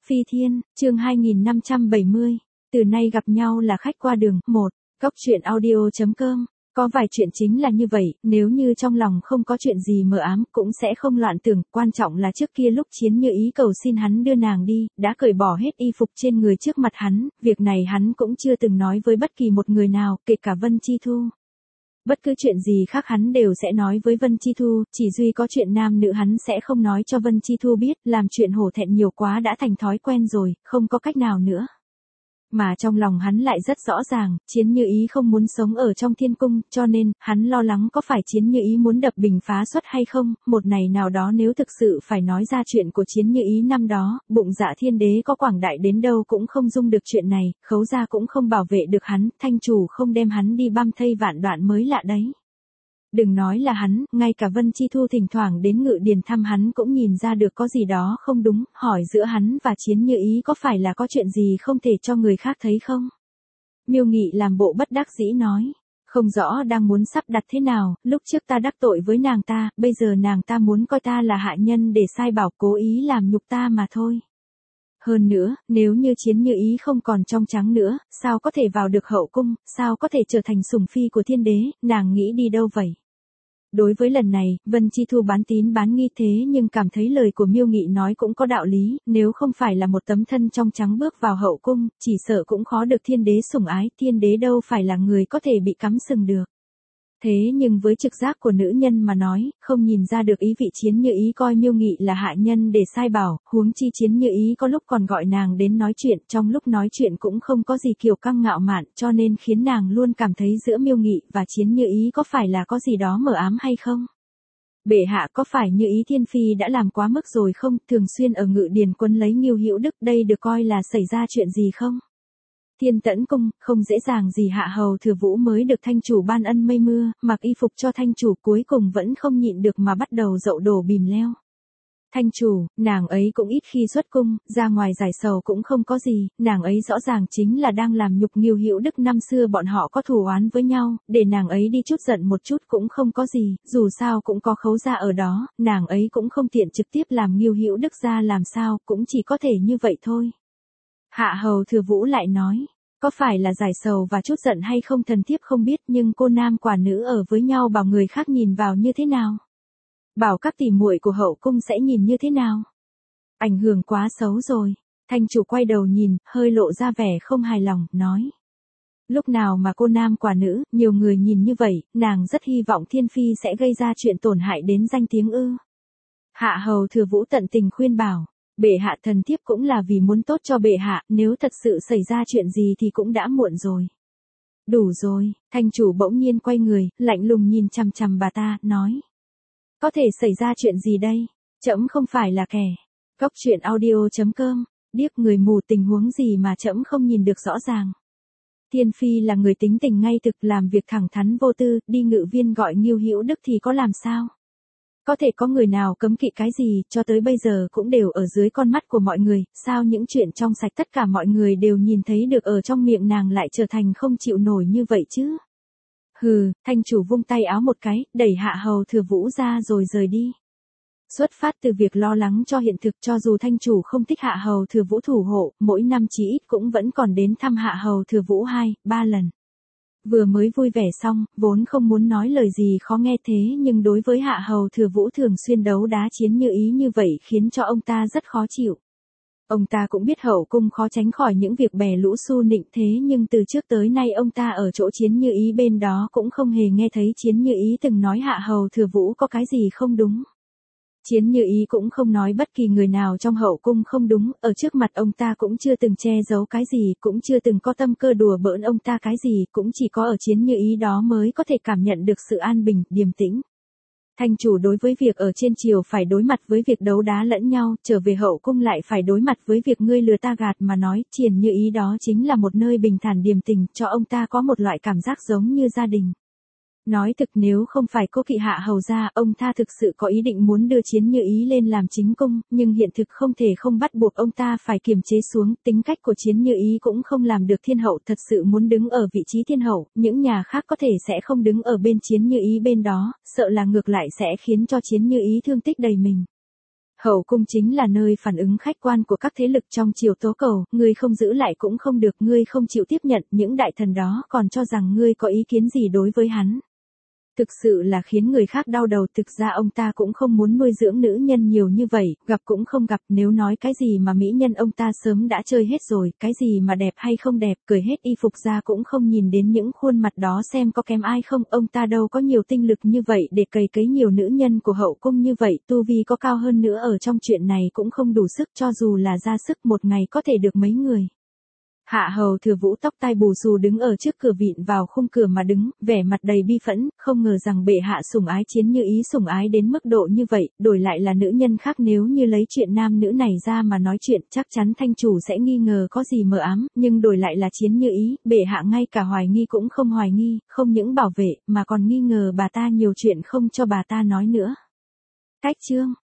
Phi Thiên, chương 2570, từ nay gặp nhau là khách qua đường, 1, Cóc truyện audio.com. Có vài chuyện chính là như vậy, nếu như trong lòng không có chuyện gì mờ ám cũng sẽ không loạn tưởng, quan trọng là trước kia lúc Chiến Như Ý cầu xin hắn đưa nàng đi, đã cởi bỏ hết y phục trên người trước mặt hắn, việc này hắn cũng chưa từng nói với bất kỳ một người nào, kể cả Vân Chi Thu. Bất cứ chuyện gì khác hắn đều sẽ nói với Vân Chi Thu, chỉ duy có chuyện nam nữ hắn sẽ không nói cho Vân Chi Thu biết, làm chuyện hổ thẹn nhiều quá đã thành thói quen rồi, không có cách nào nữa. Mà trong lòng hắn lại rất rõ ràng, Chiến Như Ý không muốn sống ở trong thiên cung, cho nên, hắn lo lắng có phải Chiến Như Ý muốn đập bình phá xuất hay không, một ngày nào đó nếu thực sự phải nói ra chuyện của Chiến Như Ý năm đó, bụng dạ thiên đế có quảng đại đến đâu cũng không dung được chuyện này, Khấu gia cũng không bảo vệ được hắn, thanh chủ không đem hắn đi băm thây vạn đoạn mới lạ đấy. Đừng nói là hắn, ngay cả Vân Chi Thu thỉnh thoảng đến Ngự Điền thăm hắn cũng nhìn ra được có gì đó không đúng, hỏi giữa hắn và Chiến Như Ý có phải là có chuyện gì không thể cho người khác thấy không? Miêu Nghị làm bộ bất đắc dĩ nói, không rõ đang muốn sắp đặt thế nào, lúc trước ta đắc tội với nàng ta, bây giờ nàng ta muốn coi ta là hạ nhân để sai bảo, cố ý làm nhục ta mà thôi. Hơn nữa, nếu như Chiến Như Ý không còn trong trắng nữa, sao có thể vào được hậu cung, sao có thể trở thành sủng phi của thiên đế, nàng nghĩ đi đâu vậy? Đối với lần này, Vân Chi Thu bán tín bán nghi thế nhưng cảm thấy lời của Miêu Nghị nói cũng có đạo lý, nếu không phải là một tấm thân trong trắng bước vào hậu cung, chỉ sợ cũng khó được thiên đế sủng ái, thiên đế đâu phải là người có thể bị cắm sừng được. Thế nhưng với trực giác của nữ nhân mà nói, không nhìn ra được ý vị Chiến Như Ý coi Miêu Nghị là hạ nhân để sai bảo, huống chi Chiến Như Ý có lúc còn gọi nàng đến nói chuyện, trong lúc nói chuyện cũng không có gì kiêu căng ngạo mạn, cho nên khiến nàng luôn cảm thấy giữa Miêu Nghị và Chiến Như Ý có phải là có gì đó mờ ám hay không? Bệ hạ có phải Như Ý thiên phi đã làm quá mức rồi không, thường xuyên ở Ngự Điền quấn lấy Ngưu Hữu Đức, đây được coi là xảy ra chuyện gì không? Thiên Tẫn cung, không dễ dàng gì Hạ Hầu Thừa Vũ mới được thanh chủ ban ân mây mưa, mặc y phục cho thanh chủ cuối cùng vẫn không nhịn được mà bắt đầu dậu đổ bìm leo. Thanh chủ, nàng ấy cũng ít khi xuất cung, ra ngoài giải sầu cũng không có gì, nàng ấy rõ ràng chính là đang làm nhục Ngưu Hữu Đức, năm xưa bọn họ có thù oán với nhau, để nàng ấy đi chút giận một chút cũng không có gì, dù sao cũng có Khấu gia ở đó, nàng ấy cũng không tiện trực tiếp làm Ngưu Hữu Đức ra làm sao, cũng chỉ có thể như vậy thôi. Hạ Hầu Thừa Vũ lại nói, có phải là giải sầu và chút giận hay không thần thiếp không biết, nhưng cô nam quả nữ ở với nhau bảo người khác nhìn vào như thế nào? Bảo các tỷ muội của hậu cung sẽ nhìn như thế nào? Ảnh hưởng quá xấu rồi. Thanh chủ quay đầu nhìn, hơi lộ ra vẻ không hài lòng, nói. Lúc nào mà cô nam quả nữ, nhiều người nhìn như vậy, nàng rất hy vọng thiên phi sẽ gây ra chuyện tổn hại đến danh tiếng ư. Hạ Hầu Thừa Vũ tận tình khuyên bảo. Bệ hạ, thần thiếp cũng là vì muốn tốt cho bệ hạ, nếu thật sự xảy ra chuyện gì thì cũng đã muộn rồi. Đủ rồi, thanh chủ bỗng nhiên quay người, lạnh lùng nhìn chằm chằm bà ta, nói. Có thể xảy ra chuyện gì đây? Trẫm không phải là kẻ. Cóc truyện audio.com, điếc người mù, tình huống gì mà trẫm không nhìn được rõ ràng. Thiên phi là người tính tình ngay thực, làm việc thẳng thắn vô tư, đi Ngự Viên gọi Ngưu Hữu Đức thì có làm sao? Có thể có người nào cấm kỵ cái gì, cho tới bây giờ cũng đều ở dưới con mắt của mọi người, sao những chuyện trong sạch tất cả mọi người đều nhìn thấy được ở trong miệng nàng lại trở thành không chịu nổi như vậy chứ? Hừ, thanh chủ vung tay áo một cái, đẩy Hạ Hầu Thừa Vũ ra rồi rời đi. Xuất phát từ việc lo lắng cho hiện thực, cho dù thanh chủ không thích Hạ Hầu Thừa Vũ thủ hộ, mỗi năm chí ít cũng vẫn còn đến thăm Hạ Hầu Thừa Vũ 2-3 lần. Vừa mới vui vẻ xong, vốn không muốn nói lời gì khó nghe thế nhưng đối với Hạ Hầu Thừa Vũ thường xuyên đấu đá Chiến Như Ý như vậy khiến cho ông ta rất khó chịu. Ông ta cũng biết hậu cung khó tránh khỏi những việc bè lũ xu nịnh thế nhưng từ trước tới nay ông ta ở chỗ Chiến Như Ý bên đó cũng không hề nghe thấy Chiến Như Ý từng nói Hạ Hầu Thừa Vũ có cái gì không đúng. Chiến Như Ý cũng không nói bất kỳ người nào trong hậu cung không đúng, ở trước mặt ông ta cũng chưa từng che giấu cái gì, cũng chưa từng có tâm cơ đùa bỡn ông ta cái gì, cũng chỉ có ở Chiến Như Ý đó mới có thể cảm nhận được sự an bình, điềm tĩnh. Thanh chủ đối với việc ở trên triều phải đối mặt với việc đấu đá lẫn nhau, trở về hậu cung lại phải đối mặt với việc ngươi lừa ta gạt mà nói, Chiến Như Ý đó chính là một nơi bình thản điềm tĩnh, cho ông ta có một loại cảm giác giống như gia đình. Nói thực nếu không phải cô kỵ Hạ Hầu gia, ông ta thực sự có ý định muốn đưa Chiến Như Ý lên làm chính cung, nhưng hiện thực không thể không bắt buộc ông ta phải kiềm chế xuống, tính cách của Chiến Như Ý cũng không làm được thiên hậu, thật sự muốn đứng ở vị trí thiên hậu, những nhà khác có thể sẽ không đứng ở bên Chiến Như Ý bên đó, sợ là ngược lại sẽ khiến cho Chiến Như Ý thương tích đầy mình. Hậu cung chính là nơi phản ứng khách quan của các thế lực trong triều tố cầu, ngươi không giữ lại cũng không được, ngươi không chịu tiếp nhận, những đại thần đó còn cho rằng ngươi có ý kiến gì đối với hắn. Thực sự là khiến người khác đau đầu, thực ra ông ta cũng không muốn nuôi dưỡng nữ nhân nhiều như vậy, gặp cũng không gặp, nếu nói cái gì mà mỹ nhân ông ta sớm đã chơi hết rồi, cái gì mà đẹp hay không đẹp, cởi hết y phục ra cũng không nhìn đến những khuôn mặt đó xem có kém ai không, ông ta đâu có nhiều tinh lực như vậy để cày cấy nhiều nữ nhân của hậu cung như vậy, tu vi có cao hơn nữa ở trong chuyện này cũng không đủ sức, cho dù là ra sức một ngày có thể được mấy người. Hạ hầu Thừa Vũ tóc tai bù xù đứng ở trước cửa vịn vào khung cửa mà đứng, vẻ mặt đầy bi phẫn, không ngờ rằng bệ hạ sủng ái Chiến Như Ý sủng ái đến mức độ như vậy, đổi lại là nữ nhân khác nếu như lấy chuyện nam nữ này ra mà nói chuyện, chắc chắn thanh chủ sẽ nghi ngờ có gì mờ ám, nhưng đổi lại là Chiến Như Ý, bệ hạ ngay cả hoài nghi cũng không hoài nghi, không những bảo vệ, mà còn nghi ngờ bà ta nhiều chuyện không cho bà ta nói nữa. Cách chương